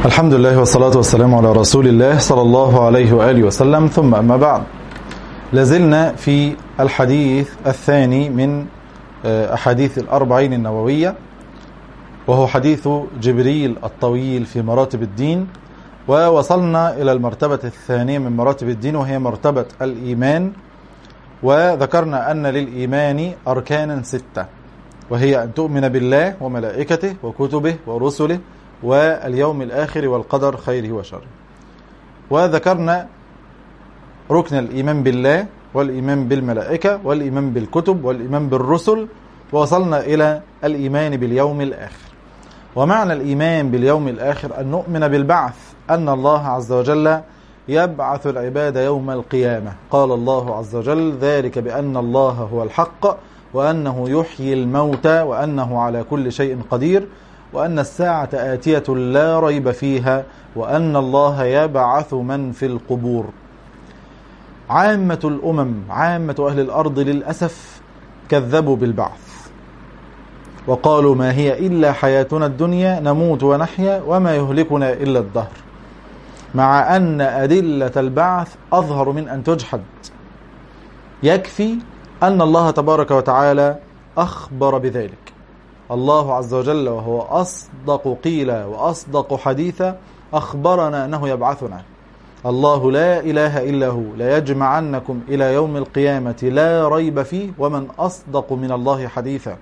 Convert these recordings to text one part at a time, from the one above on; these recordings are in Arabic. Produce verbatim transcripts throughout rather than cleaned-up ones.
الحمد لله والصلاة والسلام على رسول الله صلى الله عليه وآله وسلم، ثم أما بعد. لازلنا في الحديث الثاني من أحاديث الأربعين النووية، وهو حديث جبريل الطويل في مراتب الدين، ووصلنا إلى المرتبة الثانية من مراتب الدين، وهي مرتبة الإيمان. وذكرنا أن للإيمان أركانا ستة، وهي أن تؤمن بالله وملائكته وكتبه ورسله واليوم الآخر والقدر خيره وشره. وذكرنا ركن الإيمان بالله والإيمان بالملائكة والإيمان بالكتب والإيمان بالرسل، ووصلنا إلى الإيمان باليوم الآخر. ومعنى الإيمان باليوم الآخر أن نؤمن بالبعث، أن الله عز وجل يبعث العباد يوم القيامة. قال الله عز وجل: ذلك بأن الله هو الحق وأنه يحيي الموتى وأنه على كل شيء قدير وأن الساعة آتية لا ريب فيها وأن الله يبعث من في القبور. عامة الأمم، عامة أهل الأرض للأسف كذبوا بالبعث وقالوا: ما هي إلا حياتنا الدنيا نموت ونحيا وما يهلكنا إلا الدهر، مع أن أدلة البعث أظهر من أن تجحد. يكفي أن الله تبارك وتعالى أخبر بذلك. الله عز وجل وهو أصدق قيلا وأصدق حديثا أخبرنا أنه يبعثنا. الله لا إله إلا هو لا يجمعنكم إلى يوم القيامة لا ريب فيه، ومن أصدق من الله حديثا.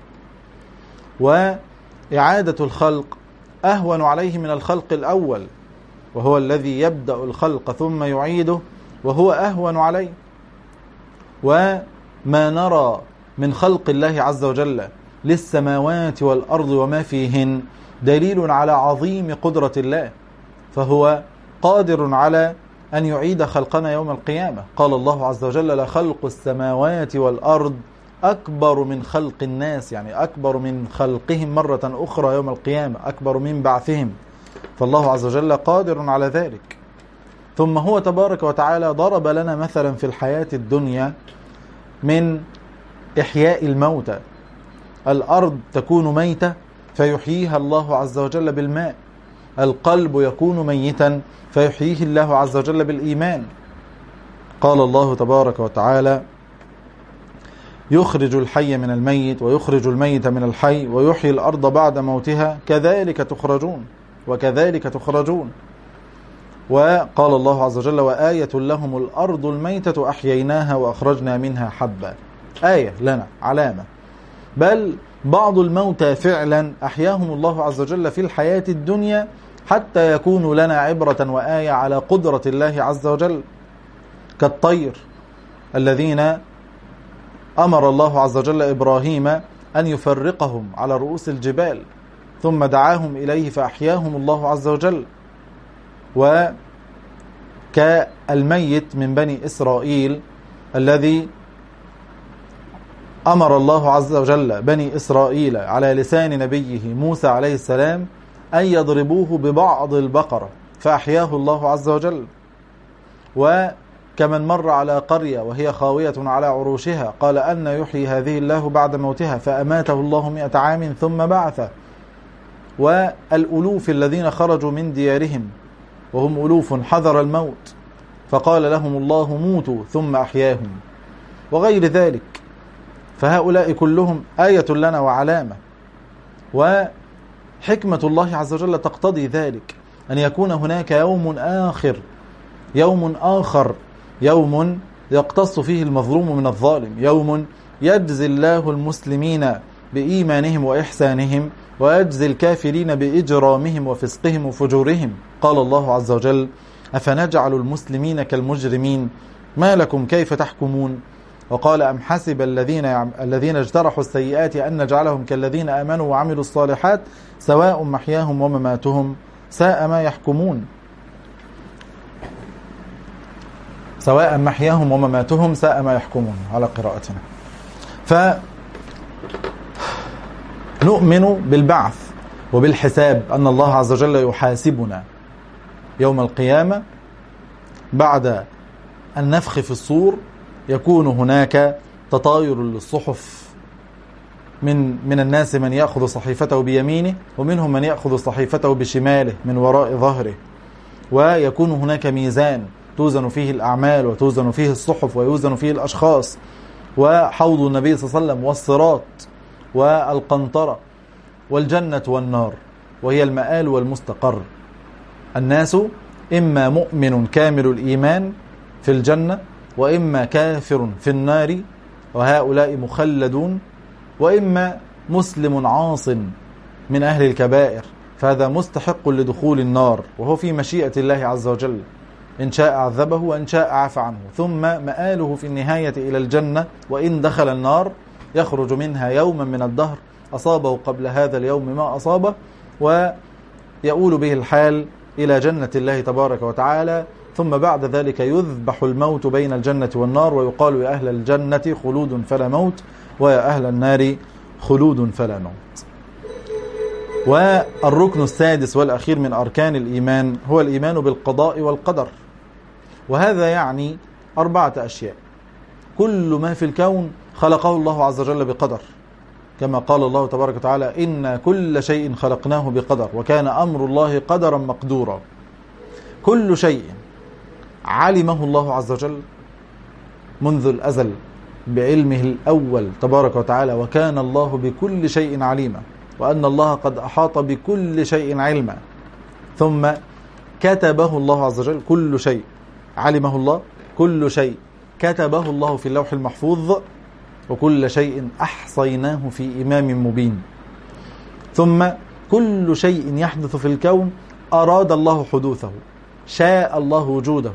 وإعادة الخلق أهون عليه من الخلق الأول، وهو الذي يبدأ الخلق ثم يعيده، وهو أهون عليه. وما نرى من خلق الله عز وجل للسماوات والأرض وما فيهن دليل على عظيم قدرة الله، فهو قادر على أن يعيد خلقنا يوم القيامة. قال الله عز وجل: لخلق السماوات والأرض أكبر من خلق الناس، يعني أكبر من خلقهم مرة أخرى يوم القيامة، أكبر من بعثهم. فالله عز وجل قادر على ذلك. ثم هو تبارك وتعالى ضرب لنا مثلا في الحياة الدنيا من إحياء الموتى. الأرض تكون ميتة فيحييها الله عز وجل بالماء، القلب يكون ميتا فيحييه الله عز وجل بالإيمان. قال الله تبارك وتعالى: يخرج الحي من الميت ويخرج الميت من الحي ويحيي الأرض بعد موتها كذلك تخرجون وكذلك تخرجون. وقال الله عز وجل: وآية لهم الأرض الميتة أحييناها وأخرجنا منها حبا. آية لنا، علامة. بل بعض الموتى فعلا أحياهم الله عز وجل في الحياة الدنيا حتى يكونوا لنا عبرة وآية على قدرة الله عز وجل، كالطير الذين أمر الله عز وجل إبراهيم أن يفرقهم على رؤوس الجبال ثم دعاهم إليه فأحياهم الله عز وجل. وكالميت من بني إسرائيل الذي أمر الله عز وجل بني إسرائيل على لسان نبيه موسى عليه السلام أن يضربوه ببعض البقرة فأحياه الله عز وجل. وكمن مر على قرية وهي خاوية على عروشها قال: أن يحيي هذه الله بعد موتها فأماته الله مئة عام ثم بعثه. والألوف الذين خرجوا من ديارهم وهم ألوف حذر الموت فقال لهم الله: موتوا ثم أحياهم، وغير ذلك. فهؤلاء كلهم آية لنا وعلامة. وحكمة الله عز وجل تقتضي ذلك، أن يكون هناك يوم آخر، يوم آخر، يوم يقتص فيه المظلوم من الظالم، يوم يجزي الله المسلمين بإيمانهم وإحسانهم ويجزي الكافرين بإجرامهم وفسقهم وفجورهم. قال الله عز وجل: أفنجعل المسلمين كالمجرمين ما لكم كيف تحكمون. وقال: أم حسب الذين الذين اجترحوا السيئات أن نجعلهم كالذين آمنوا وعملوا الصالحات سواء محياهم ومماتهم ساء ما يحكمون. سواء محياهم ومماتهم ساء ما يحكمون على قراءتنا. فنؤمن بالبعث وبالحساب، أن الله عز وجل يحاسبنا يوم القيامة بعد النفخ في الصور. يكون هناك تطاير للصحف من من الناس من يأخذ صحيفته بيمينه، ومنهم من يأخذ صحيفته بشماله من وراء ظهره، ويكون هناك ميزان توزن فيه الأعمال وتوزن فيه الصحف ويوزن فيه الأشخاص، وحوض النبي صلى الله عليه وسلم والصراط والقنطرة والجنة والنار، وهي المآل والمستقر. الناس إما مؤمن كامل الإيمان في الجنة، وإما كافر في النار وهؤلاء مخلدون، وإما مسلم عاص من أهل الكبائر فهذا مستحق لدخول النار، وهو في مشيئة الله عز وجل، إن شاء عذبه وإن شاء عفى عنه، ثم مآله في النهاية إلى الجنة، وإن دخل النار يخرج منها يوما من الدهر أصابه قبل هذا اليوم ما أصابه، ويؤول به الحال إلى جنة الله تبارك وتعالى. ثم بعد ذلك يذبح الموت بين الجنة والنار، ويقال يا أهل الجنة خلود فلا موت، ويا أهل النار خلود فلا موت. والركن السادس والأخير من أركان الإيمان هو الإيمان بالقضاء والقدر، وهذا يعني أربعة أشياء. كل ما في الكون خلقه الله عز وجل بقدر، كما قال الله تبارك وتعالى إن كل شيء خلقناه بقدر وكان أمر الله قدرا مقدورا. كل شيء علمه الله عز وجل منذ الأزل بعلمه الأول تبارك وتعالى، وكان الله بكل شيء عليما، وأن الله قد أحاط بكل شيء علما. ثم كتبه الله عز وجل، كل شيء علمه الله، كل شيء كتبه الله في اللوح المحفوظ، وكل شيء أحصيناه في إمام مبين. ثم كل شيء يحدث في الكون أراد الله حدوثه، شاء الله وجوده،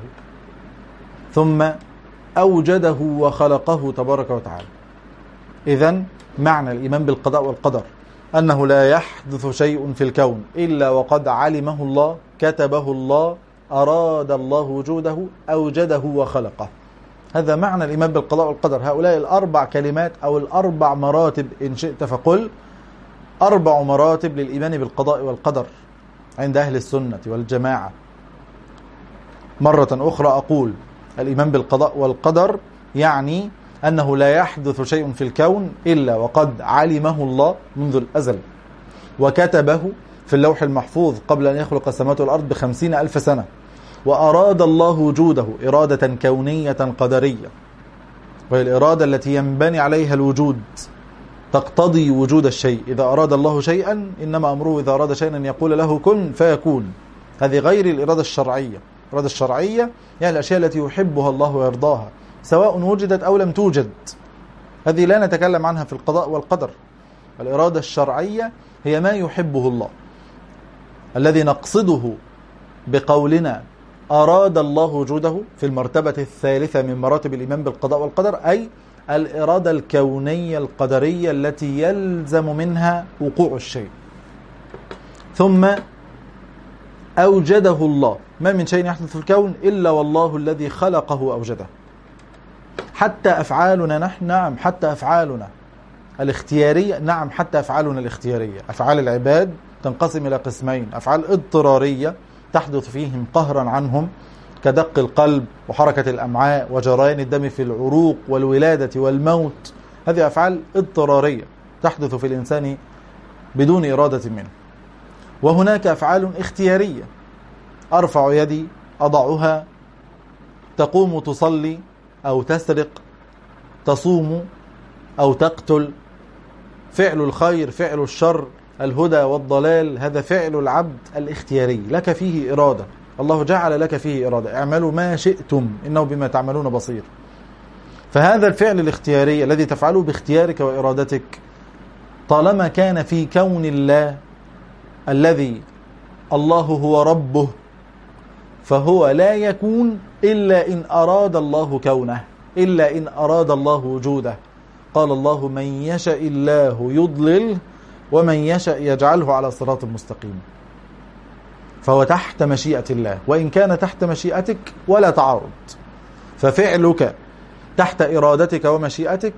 ثم أوجده وخلقه تبارك وتعالى. إذن معنى الإيمان بالقضاء والقدر أنه لا يحدث شيء في الكون إلا وقد علمه الله، كتبه الله، أراد الله وجوده، أوجده وخلقه. هذا معنى الإيمان بالقضاء والقدر. هؤلاء الأربع كلمات أو الأربع مراتب إن شئت فقل، أربع مراتب للإيمان بالقضاء والقدر عند أهل السنة والجماعة. مرة أخرى أقول الإيمان بالقضاء والقدر يعني أنه لا يحدث شيء في الكون إلا وقد علمه الله منذ الأزل، وكتبه في اللوح المحفوظ قبل أن يخلق السماوات والأرض بخمسين ألف سنة، وأراد الله وجوده إرادة كونية قدرية، وهي الإرادة التي ينبني عليها الوجود، تقتضي وجود الشيء. إذا أراد الله شيئا إنما أمره إذا أراد شيئا أن يقول له كن فيكون. هذه غير الإرادة الشرعية. الإرادة الشرعية يعني الأشياء التي يحبها الله ويرضاها سواء وجدت أو لم توجد، هذه لا نتكلم عنها في القضاء والقدر. الإرادة الشرعية هي ما يحبه الله، الذي نقصده بقولنا أراد الله وجوده في المرتبة الثالثة من مراتب الإيمان بالقضاء والقدر، أي الإرادة الكونية القدرية التي يلزم منها وقوع الشيء. ثم أوجده الله، ما من شيء يحدث في الكون إلا والله الذي خلقه أوجده. حتى أفعالنا نحن، نعم حتى أفعالنا الاختيارية، نعم حتى أفعالنا الاختيارية. أفعال العباد تنقسم إلى قسمين: أفعال اضطرارية تحدث فيهم قهرا عنهم كدق القلب وحركة الأمعاء وجريان الدم في العروق والولادة والموت، هذه أفعال اضطرارية تحدث في الإنسان بدون إرادة منه. وهناك أفعال اختيارية: أرفع يدي، أضعها، تقوم تصلي أو تسرق، تصوم أو تقتل، فعل الخير، فعل الشر، الهدى والضلال، هذا فعل العبد الاختياري، لك فيه إرادة، الله جعل لك فيه إرادة، اعملوا ما شئتم إنه بما تعملون بصير. فهذا الفعل الاختياري الذي تفعله باختيارك وإرادتك طالما كان في كون الله الذي الله هو ربه، فهو لا يكون إلا إن أراد الله كونه، إلا إن أراد الله وجوده. قال الله من يشاء الله يضلل ومن يشاء يجعله على صراط مستقيم. فهو تحت مشيئة الله، وإن كان تحت مشيئتك ولا تعارض، ففعلك تحت إرادتك ومشيئتك،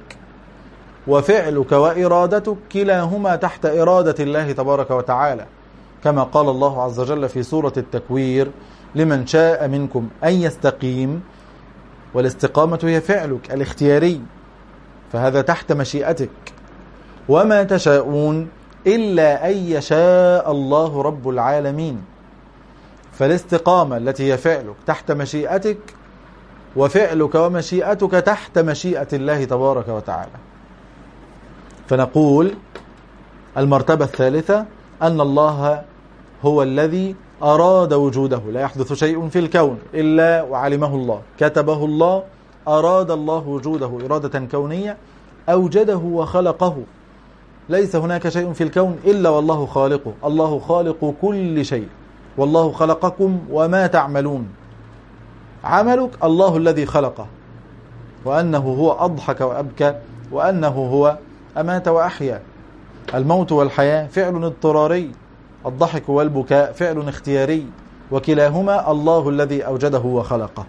وفعلك وإرادتك كلاهما تحت إرادة الله تبارك وتعالى، كما قال الله عز وجل في سورة التكوير لمن شاء منكم أن يستقيم، والاستقامة هي فعلك الاختياري، فهذا تحت مشيئتك. وما تشاءون إلا أن يشاء الله رب العالمين. فالاستقامة التي هي فعلك تحت مشيئتك، وفعلك ومشيئتك تحت مشيئة الله تبارك وتعالى. فنقول المرتبة الثالثة أن الله هو الذي أراد وجوده، لا يحدث شيء في الكون إلا وعلمه الله، كتبه الله، أراد الله وجوده إرادة كونية، أوجده وخلقه. ليس هناك شيء في الكون إلا والله خالقه، الله خالق كل شيء، والله خلقكم وما تعملون. عملك الله الذي خلقه، وأنه هو أضحك وأبكى، وأنه هو أمات وأحيا. الموت والحياة فعل اضطراري، الضحك والبكاء فعل اختياري، وكلاهما الله الذي أوجده وخلقه.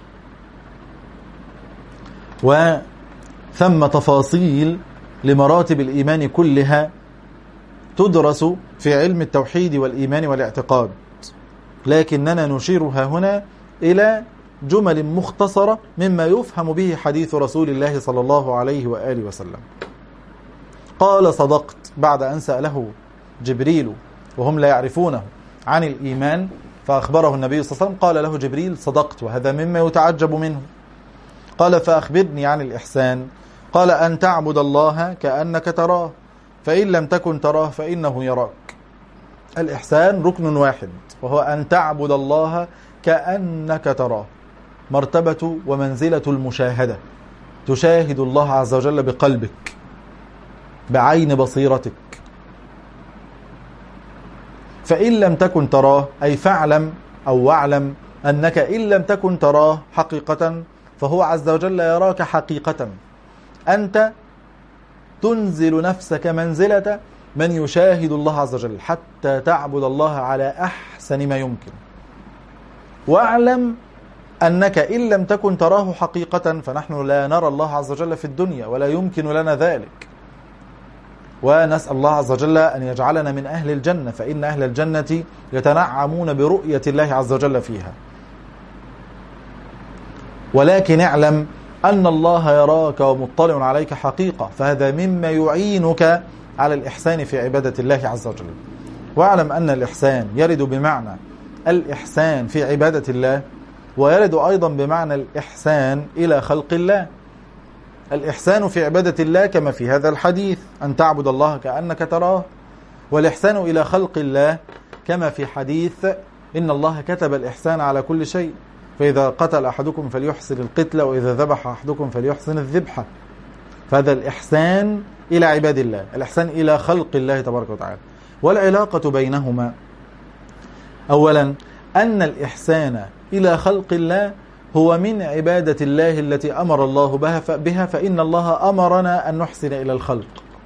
وثم تفاصيل لمراتب الإيمان كلها تدرس في علم التوحيد والإيمان والاعتقاد، لكننا نشيرها هنا إلى جمل مختصرة مما يفهم به حديث رسول الله صلى الله عليه وآله وسلم. قال صدقت بعد أن سأله جبريل وهم لا يعرفونه عن الإيمان، فأخبره النبي صلى الله عليه وسلم، قال له جبريل صدقت، وهذا مما يتعجب منه. قال فأخبرني عن الإحسان، قال أن تعبد الله كأنك تراه، فإن لم تكن تراه فإنه يراك. الإحسان ركن واحد، وهو أن تعبد الله كأنك تراه، مرتبة ومنزلة المشاهدة، تشاهد الله عز وجل بقلبك بعين بصيرتك. فإن لم تكن تراه أي فاعلم أو واعلم أنك إن لم تكن تراه حقيقة فهو عز وجل يراك حقيقة. أنت تنزل نفسك منزلة من يشاهد الله عز وجل حتى تعبد الله على أحسن ما يمكن. واعلم أنك إن لم تكن تراه حقيقة فنحن لا نرى الله عز وجل في الدنيا ولا يمكن لنا ذلك، ونسأل الله عز وجل أن يجعلنا من أهل الجنة، فإن أهل الجنة يتنعمون برؤية الله عز وجل فيها. ولكن اعلم أن الله يراك ومطلع عليك حقيقة، فهذا مما يعينك على الإحسان في عبادة الله عز وجل. واعلم أن الإحسان يرد بمعنى الإحسان في عبادة الله، ويرد أيضا بمعنى الإحسان إلى خلق الله. الإحسان في عبادة الله كما في هذا الحديث أن تعبد الله كأنك تراه، والإحسان إلى خلق الله كما في حديث إن الله كتب الإحسان على كل شيء، فإذا قتل أحدكم فليحسن القتل، وإذا ذبح أحدكم فليحسن الذبحة. فهذا الإحسان إلى عباد الله، الإحسان إلى خلق الله تبارك وتعالى. والعلاقة بينهما أولا أن الإحسان إلى خلق الله هو من عبادة الله التي أمر الله بها، فإن الله أمرنا أن نحسن إلى الخلق،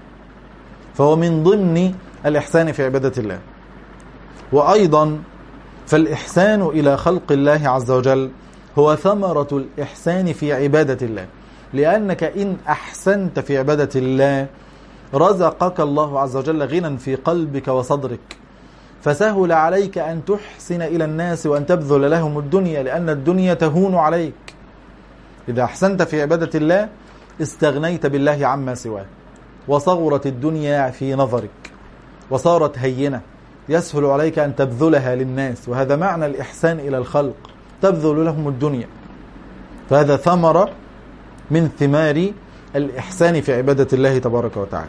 فهو من ضمن الإحسان في عبادة الله. وأيضا فالإحسان إلى خلق الله عز وجل هو ثمرة الإحسان في عبادة الله، لأنك إن أحسنت في عبادة الله رزقك الله عز وجل غنى في قلبك وصدرك، فسهل عليك أن تحسن إلى الناس وأن تبذل لهم الدنيا، لأن الدنيا تهون عليك. إذا أحسنت في عبادة الله استغنيت بالله عما سواه، وصغرت الدنيا في نظرك وصارت هينة، يسهل عليك أن تبذلها للناس، وهذا معنى الإحسان إلى الخلق، تبذل لهم الدنيا. فهذا ثمرة من ثمار الإحسان في عبادة الله تبارك وتعالى.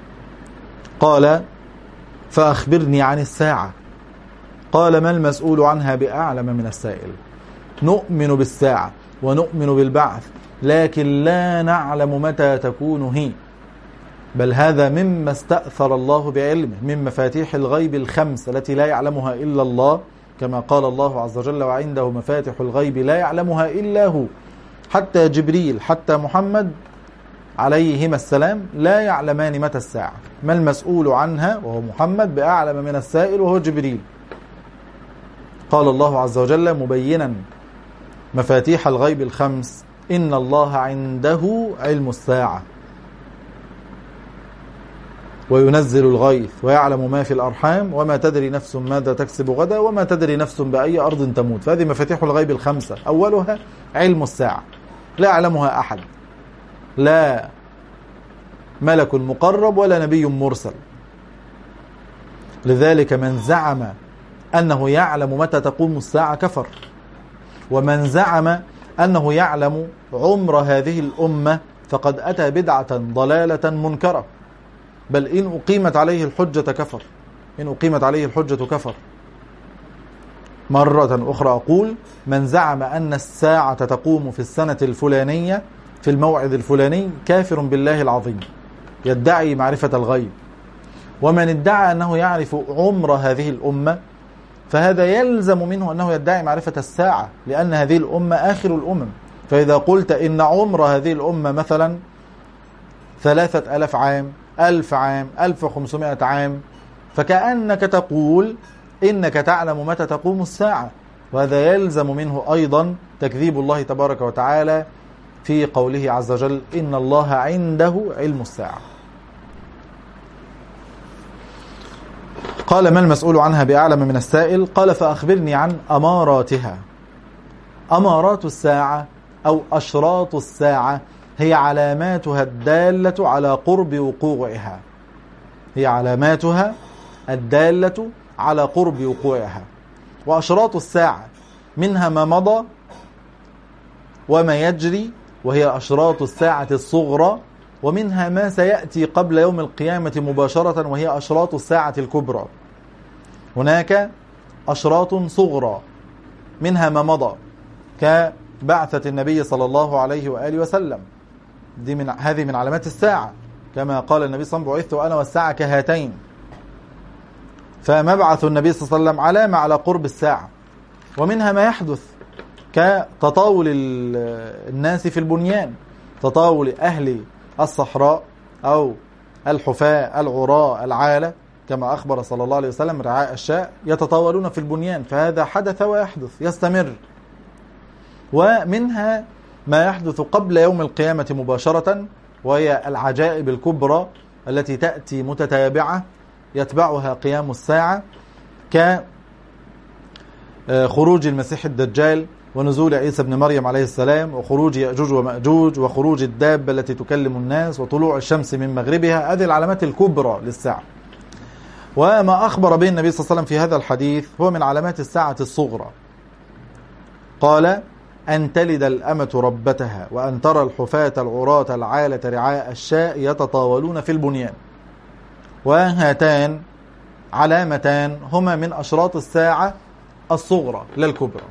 قال فأخبرني عن الساعة، قال ما المسؤول عنها بأعلم من السائل. نؤمن بالساعة ونؤمن بالبعث، لكن لا نعلم متى تكون هي، بل هذا مما استأثر الله بعلمه من مفاتيح الغيب الخمس التي لا يعلمها إلا الله، كما قال الله عز وجل وعنده مفاتيح الغيب لا يعلمها إلا هو. حتى جبريل حتى محمد عليهما السلام لا يعلمان متى الساعة، ما المسؤول عنها وهو محمد بأعلم من السائل وهو جبريل. قال الله عز وجل مبينا مفاتيح الغيب الخمس إن الله عنده علم الساعة وينزل الغيث ويعلم ما في الأرحام وما تدري نفس ماذا تكسب غدا وما تدري نفس بأي أرض تموت. فهذه مفاتيح الغيب الخمسة، أولها علم الساعة لا يعلمها أحد، لا ملك مقرب ولا نبي مرسل. لذلك من زعم أنه يعلم متى تقوم الساعة كفر، ومن زعم أنه يعلم عمر هذه الأمة فقد أتى بدعة ضلالة منكرة، بل إن أقيمت عليه الحجة كفر، إن أقيمت عليه الحجة كفر. مرة أخرى أقول: من زعم أن الساعة تقوم في السنة الفلانية في الموعد الفلاني كافر بالله العظيم، يدعي معرفة الغيب. ومن ادعى أنه يعرف عمر هذه الأمة فهذا يلزم منه أنه يدعي معرفة الساعة، لأن هذه الأمة آخر الأمم. فإذا قلت إن عمر هذه الأمة مثلا ثلاثة ألاف عام، ألف عام، ألف وخمسمائة عام، فكأنك تقول إنك تعلم متى تقوم الساعة، وهذا يلزم منه أيضا تكذيب الله تبارك وتعالى في قوله عز وجل: إن الله عنده علم الساعة. قال: ما المسؤول عنها بأعلم من السائل؟ قال: فأخبرني عن أماراتها. أمارات الساعة أو أشراط الساعة هي علاماتها الدالة على قرب وقوعها، هي علاماتها الدالة على قرب وقوعها. وأشراط الساعة منها ما مضى وما يجري، وهي أشراط الساعة الصغرى، ومنها ما سيأتي قبل يوم القيامة مباشرة، وهي أشراط الساعة الكبرى. هناك أشراط صغرى منها ما مضى كبعثة النبي صلى الله عليه وآله وسلم، دي من هذه من علامات الساعة، كما قال النبي صلى الله عليه وسلم: بعثت أنا والساعة كهاتين. فمبعث النبي صلى الله عليه وسلم علامة على قرب الساعة. ومنها ما يحدث كتطاول الناس في البنيان، تطاول أهل الصحراء أو الحفاة العراء العالة، كما أخبر صلى الله عليه وسلم: رعاء الشاء يتطاولون في البنيان، فهذا حدث ويحدث يستمر. ومنها ما يحدث قبل يوم القيامة مباشرة، وهي العجائب الكبرى التي تأتي متتابعة يتبعها قيام الساعة، كخروج المسيح الدجال، ونزول عيسى بن مريم عليه السلام، وخروج يأجوج ومأجوج، وخروج الدابة التي تكلم الناس، وطلوع الشمس من مغربها. هذه العلامات الكبرى للساعة. وما أخبر به النبي صلى الله عليه وسلم في هذا الحديث هو من علامات الساعة الصغرى. قال: أن تلد الأمة ربتها، وأن ترى الحفاة العراة العالة رعاء الشاء يتطاولون في البنيان. وهاتان علامتان هما من أشراط الساعة الصغرى لا الكبرى.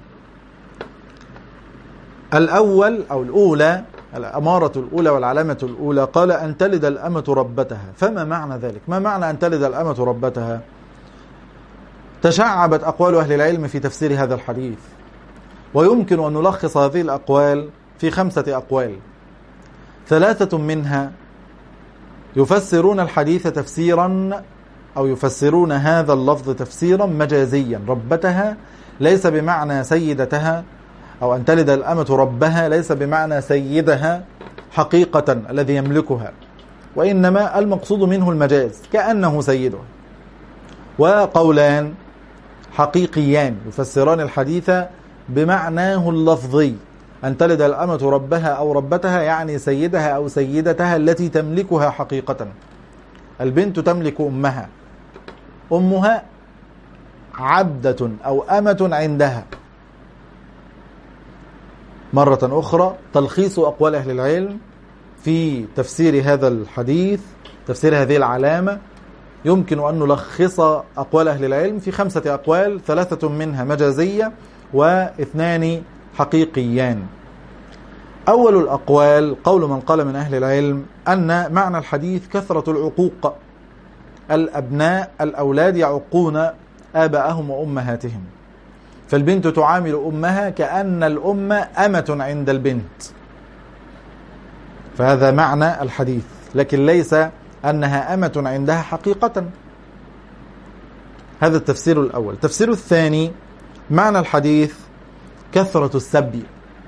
الأول أو الأولى، الأمارة الأولى والعلامة الأولى، قال: أن تلد الأمة ربتها. فما معنى ذلك؟ ما معنى أن تلد الأمة ربتها؟ تشعبت أقوال أهل العلم في تفسير هذا الحديث، ويمكن أن نلخص هذه الأقوال في خمسة أقوال. ثلاثة منها يفسرون الحديث تفسيرا أو يفسرون هذا اللفظ تفسيرا مجازيا. ربتها ليس بمعنى سيدتها، أو أن تلد الأمة ربها ليس بمعنى سيدها حقيقة الذي يملكها، وإنما المقصود منه المجاز كأنه سيدها. وقولان حقيقيان يفسران الحديث بمعناه اللفظي: أن تلد الأمة ربها أو ربتها يعني سيدها أو سيدتها التي تملكها حقيقة. البنت تملك أمها، أمها عبدة أو أمة عندها. مرة أخرى تلخيص أقوال أهل العلم في تفسير هذا الحديث، تفسير هذه العلامة، يمكن أن نلخص أقوال أهل العلم في خمسة أقوال، ثلاثة منها مجازية واثنان حقيقيان. أول الأقوال قول من قال من أهل العلم أن معنى الحديث كثرة العقوق، الأبناء الأولاد يعقون آباءهم وأمهاتهم، فالبنت تعامل أمها كأن الأم أمة عند البنت، فهذا معنى الحديث، لكن ليس أنها أمة عندها حقيقة. هذا التفسير الأول. التفسير الثاني معنى الحديث كثرة السبي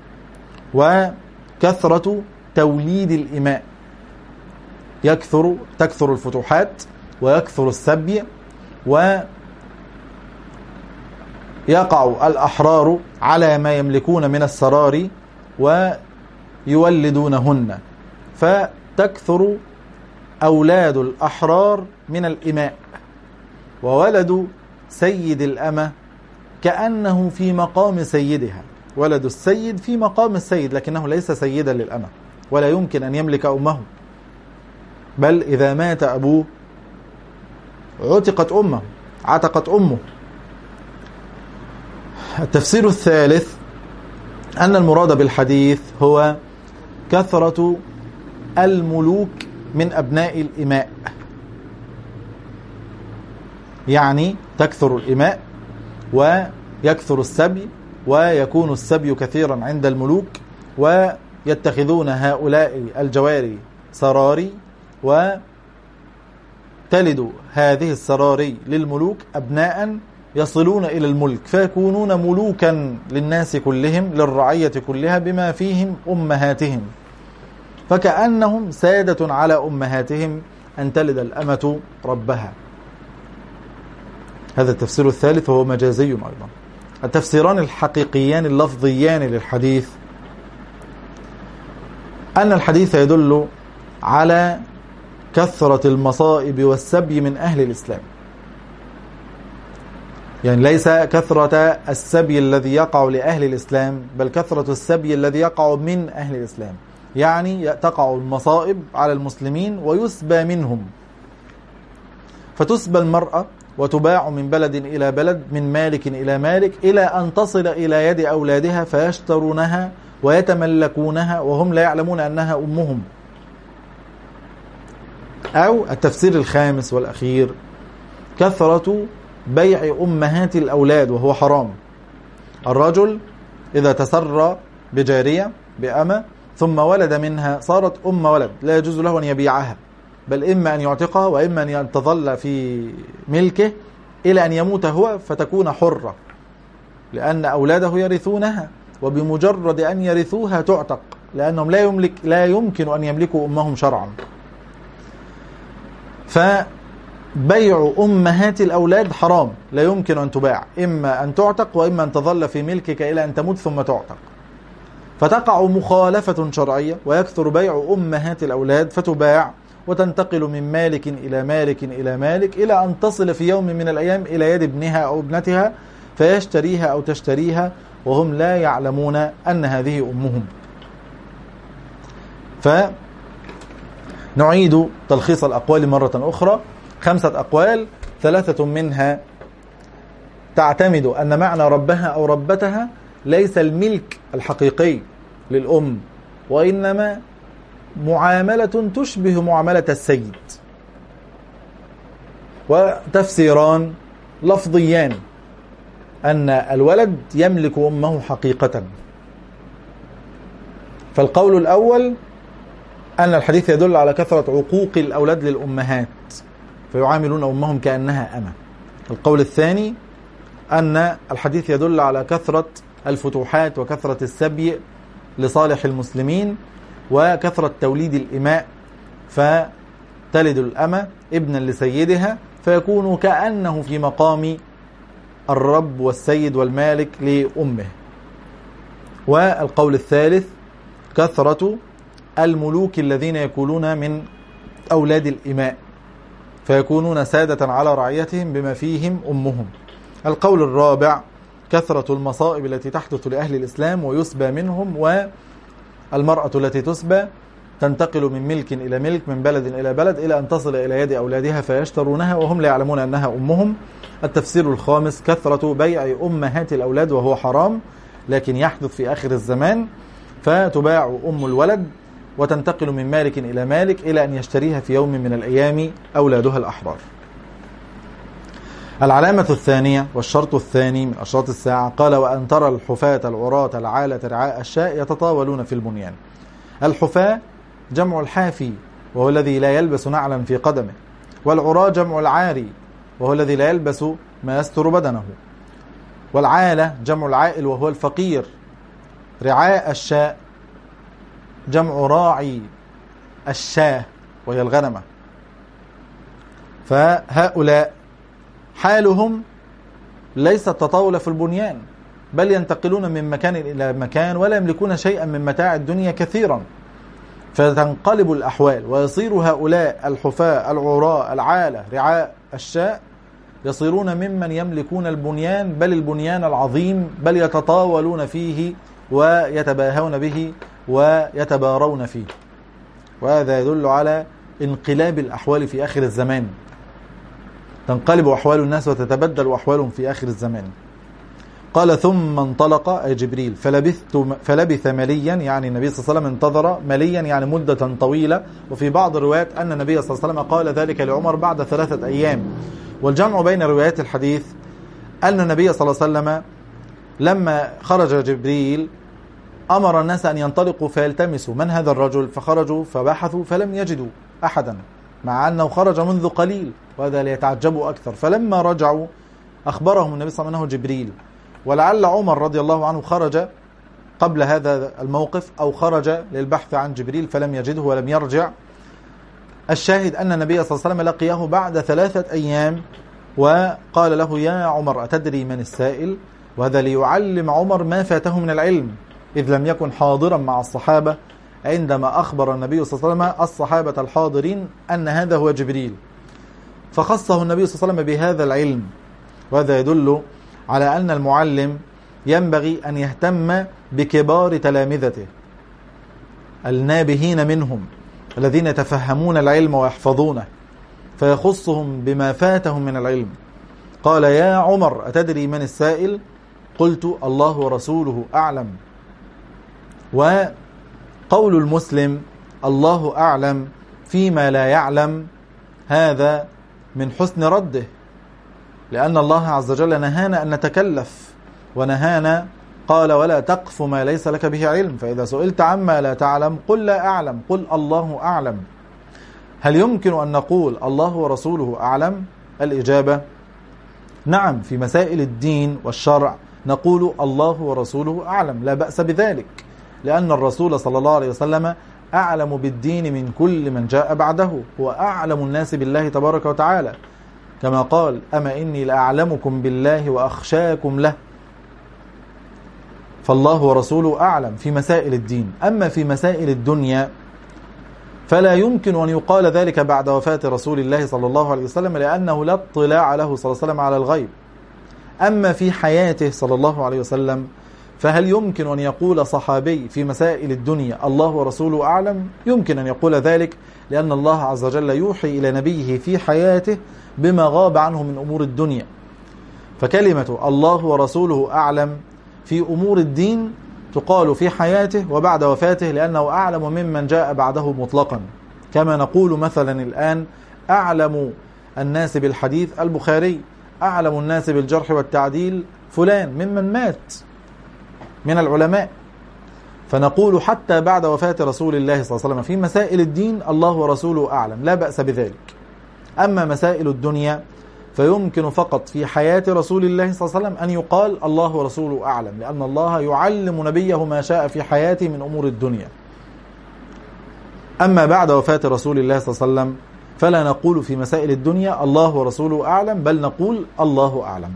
وكثرة توليد الإماء، يكثر تكثر الفتوحات ويكثر السبي، ويقع الأحرار على ما يملكون من السرار ويولدونهن، فتكثر أولاد الأحرار من الإماء، وولد سيد الأمة كأنه في مقام سيدها. ولد السيد في مقام السيد، لكنه ليس سيدا للأمة، ولا يمكن أن يملك أمه، بل إذا مات أبوه عتقت أمه عتقت أمه. التفسير الثالث أن المراد بالحديث هو كثرة الملوك من أبناء الإماء، يعني تكثر الإماء ويكثر السبي، ويكون السبي كثيرا عند الملوك، ويتخذون هؤلاء الجواري سراري، وتلد هذه السراري للملوك أبناء يصلون إلى الملك، فيكونون ملوكا للناس كلهم، للرعية كلها، بما فيهم أمهاتهم، فكأنهم سادة على أمهاتهم أن تلد الأمة ربها. هذا التفسير الثالث وهو مجازي أيضا. التفسيران الحقيقيان اللفظيان للحديث أن الحديث يدل على كثرة المصائب والسبي من أهل الإسلام، يعني ليس كثرة السبي الذي يقع لأهل الإسلام، بل كثرة السبي الذي يقع من أهل الإسلام، يعني تقع المصائب على المسلمين ويسبى منهم، فتسبى المرأة وتباع من بلد إلى بلد، من مالك إلى مالك، إلى أن تصل إلى يد أولادها فيشترونها ويتملكونها وهم لا يعلمون أنها أمهم. أو التفسير الخامس والأخير كثرة بيع أمهات الأولاد وهو حرام. الرجل إذا تسرى بجارية بأمة ثم ولد منها صارت أم ولد، لا يجوز له أن يبيعها، بل إما أن يعتقها وإما أن تظل في ملكه إلى أن يموت هو فتكون حرة، لأن أولاده يرثونها، وبمجرد أن يرثوها تعتق، لأنهم لا يملك لا يمكن أن يملكوا أمهم شرعا. فبيع أمهات الأولاد حرام، لا يمكن أن تباع، إما أن تعتق وإما أن تظل في ملكك إلى أن تموت ثم تعتق، فتقع مخالفة شرعية، ويكثر بيع أمهات الأولاد فتباع وتنتقل من مالك إلى مالك إلى مالك، إلى أن تصل في يوم من الأيام إلى يد ابنها أو ابنتها فيشتريها أو تشتريها وهم لا يعلمون أن هذه أمهم. فنعيد تلخيص الأقوال مرة أخرى، خمسة أقوال، ثلاثة منها تعتمد أن معنى ربها أو ربتها ليس الملك الحقيقي للأم، وإنما معاملة تشبه معاملة السيد. وتفسيران لفظيان أن الولد يملك أمه حقيقة. فالقول الأول أن الحديث يدل على كثرة عقوق الأولاد للأمهات فيعاملون أمهم كأنها أمة. القول الثاني أن الحديث يدل على كثرة الفتوحات وكثرة السبي لصالح المسلمين وكثرة توليد الإماء، فتلد الأمة ابنا لسيدها فيكون كأنه في مقام الرب والسيد والمالك لأمه. والقول الثالث كثرة الملوك الذين يكونون من أولاد الإماء فيكونون سادة على رعيتهم بما فيهم أمهم. القول الرابع كثرة المصائب التي تحدث لأهل الإسلام ويسبى منهم، والمرأة التي تسبى تنتقل من ملك إلى ملك، من بلد إلى بلد، إلى أن تصل إلى يد أولادها فيشترونها وهم لا يعلمون أنها أمهم. التفسير الخامس كثرة بيع أمهات الأولاد وهو حرام لكن يحدث في آخر الزمان، فتباع أم الولد وتنتقل من مالك إلى مالك إلى أن يشتريها في يوم من الأيام أولادها الأحرار. العلامة الثانية والشرط الثاني من أشراط الساعة قال: وأن ترى الحفاة العراة العالة رعاء الشاء يتطاولون في البنيان. الحفاة جمع الحافي وهو الذي لا يلبس نعلا في قدمه، والعراة جمع العاري وهو الذي لا يلبس ما يستر بدنه، والعالة جمع العائل وهو الفقير. رعاء الشاء جمع راعي الشاة وهي الغنمة. فهؤلاء حالهم ليس التطاول في البنيان، بل ينتقلون من مكان إلى مكان ولا يملكون شيئا من متاع الدنيا كثيرا، فتنقلب الأحوال ويصير هؤلاء الحفاة العراء العالة رعاء الشاء يصيرون ممن يملكون البنيان، بل البنيان العظيم، بل يتطاولون فيه ويتباهون به ويتبارون فيه. وهذا يدل على انقلاب الأحوال في آخر الزمان، تنقلب أحوال الناس وتتبدل أحوالهم في آخر الزمان. قال ثم انطلق أي جبريل فلبثت فلبث مليا، يعني النبي صلى الله عليه وسلم انتظر مليا يعني مدة طويلة. وفي بعض الروايات أن النبي صلى الله عليه وسلم قال ذلك لعمر بعد ثلاثة أيام. والجمع بين روايات الحديث أن النبي صلى الله عليه وسلم لما خرج جبريل أمر الناس أن ينطلقوا فيلتمسوا من هذا الرجل، فخرجوا فبحثوا فلم يجدوا أحدا، مع أنه خرج منذ قليل، وهذا ليتعجبوا أكثر. فلما رجعوا أخبرهم النبي صلى الله عليه وسلم أنه جبريل. ولعل عمر رضي الله عنه خرج قبل هذا الموقف أو خرج للبحث عن جبريل فلم يجده ولم يرجع. الشاهد أن النبي صلى الله عليه وسلم لقيه بعد ثلاثة أيام وقال له يا عمر أتدري من السائل؟ وهذا ليعلم عمر ما فاته من العلم، إذ لم يكن حاضرا مع الصحابة عندما أخبر النبي صلى الله عليه وسلم الصحابة الحاضرين أن هذا هو جبريل، فخصه النبي صلى الله عليه وسلم بهذا العلم. وهذا يدل على أن المعلم ينبغي أن يهتم بكبار تلامذته النابهين منهم الذين يتفهمون العلم ويحفظونه، فيخصهم بما فاتهم من العلم. قال يا عمر أتدري من السائل؟ قلت الله ورسوله أعلم. وقول المسلم الله أعلم فيما لا يعلم هذا من حسن رده، لأن الله عز وجل نهانا أن نتكلف ونهانا قال ولا تقف ما ليس لك به علم، فإذا سئلت عما لا تعلم قل لا أعلم، قل الله أعلم. هل يمكن أن نقول الله ورسوله أعلم؟ الإجابة نعم، في مسائل الدين والشرع نقول الله ورسوله أعلم، لا بأس بذلك، لأن الرسول صلى الله عليه وسلم أعلم بالدين من كل من جاء بعده، هو أعلم الناس بالله تبارك وتعالى، كما قال أما إني لأعلمكم بالله وأخشاكم له. فالله ورسوله أعلم في مسائل الدين. أما في مسائل الدنيا فلا يمكن أن يقال ذلك بعد وفاة رسول الله صلى الله عليه وسلم، لأنه لا اطلاع له صلى الله عليه وسلم على الغيب. أما في حياته صلى الله عليه وسلم فهل يمكن أن يقول صحابي في مسائل الدنيا الله ورسوله أعلم؟ يمكن أن يقول ذلك، لأن الله عز وجل يوحي إلى نبيه في حياته بما غاب عنه من أمور الدنيا. فكلمة الله ورسوله أعلم في أمور الدين تقال في حياته وبعد وفاته، لأنه أعلم ممن جاء بعده مطلقا. كما نقول مثلا الآن أعلم الناس بالحديث البخاري، أعلم الناس بالجرح والتعديل فلان ممن مات من العلماء. فنقول حتى بعد وفاة رسول الله صلى الله عليه وسلم في مسائل الدين الله ورسوله أعلم، لا بأس بذلك. أما مسائل الدنيا فيمكن فقط في حياة رسول الله صلى الله عليه وسلم أن يقال الله ورسوله أعلم، لأن الله يعلم نبيه ما شاء في حياته من أمور الدنيا. أما بعد وفاة رسول الله صلى الله عليه وسلم فلا نقول في مسائل الدنيا الله ورسوله أعلم، بل نقول الله أعلم.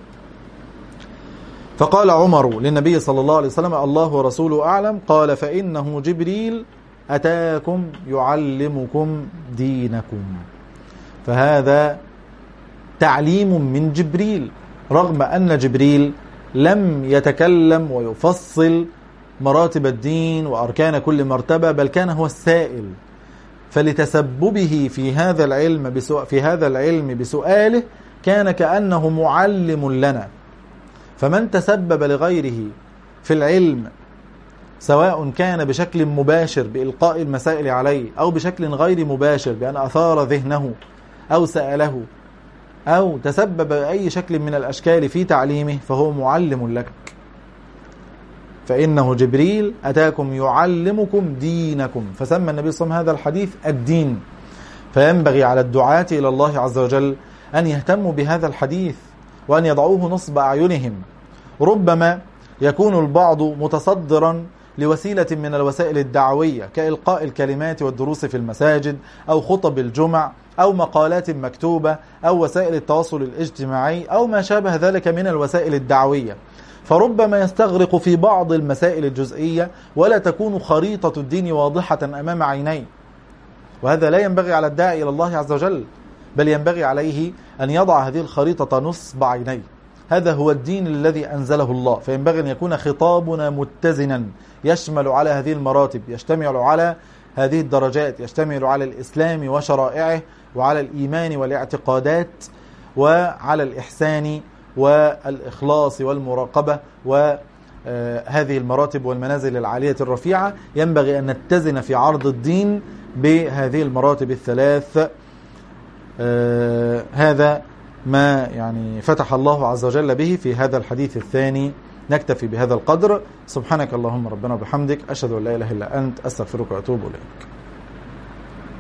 فقال عمر للنبي صلى الله عليه وسلم الله ورسوله أعلم، قال فإنه جبريل أتاكم يعلمكم دينكم. فهذا تعليم من جبريل، رغم أن جبريل لم يتكلم ويفصل مراتب الدين وأركان كل مرتبة، بل كان هو السائل. فلتسببه في هذا العلم في هذا العلم بسؤاله كان كأنه معلم لنا. فمن تسبب لغيره في العلم سواء كان بشكل مباشر بإلقاء المسائل عليه أو بشكل غير مباشر بأن أثار ذهنه أو سأله أو تسبب بأي شكل من الأشكال في تعليمه فهو معلم لك. فإنه جبريل أتاكم يعلمكم دينكم، فسمى النبي صلى الله عليه وسلم هذا الحديث الدين. فينبغي على الدعاة إلى الله عز وجل أن يهتموا بهذا الحديث وأن يضعوه نصب أعينهم. ربما يكون البعض متصدرا لوسيلة من الوسائل الدعوية كإلقاء الكلمات والدروس في المساجد أو خطب الجمع أو مقالات مكتوبة أو وسائل التواصل الاجتماعي أو ما شابه ذلك من الوسائل الدعوية، فربما يستغرق في بعض المسائل الجزئية ولا تكون خريطة الدين واضحة أمام عينيه، وهذا لا ينبغي على الداعي إلى الله عز وجل، بل ينبغي عليه أن يضع هذه الخريطة نصب عينيه. هذا هو الدين الذي أنزله الله، فينبغي أن يكون خطابنا متزنا يشمل على هذه المراتب، يشتمل على هذه الدرجات، يشتمل على الإسلام وشرائعه، وعلى الإيمان والاعتقادات، وعلى الإحسان والإخلاص والمراقبة، وهذه المراتب والمنازل العالية الرفيعة. ينبغي أن نتزن في عرض الدين بهذه المراتب الثلاث. هذا ما يعني فتح الله عز وجل به في هذا الحديث الثاني. نكتفي بهذا القدر. سبحانك اللهم ربنا وبحمدك، أشهد أن لا إله إلا أنت، أستغفرك وأتوب إليك.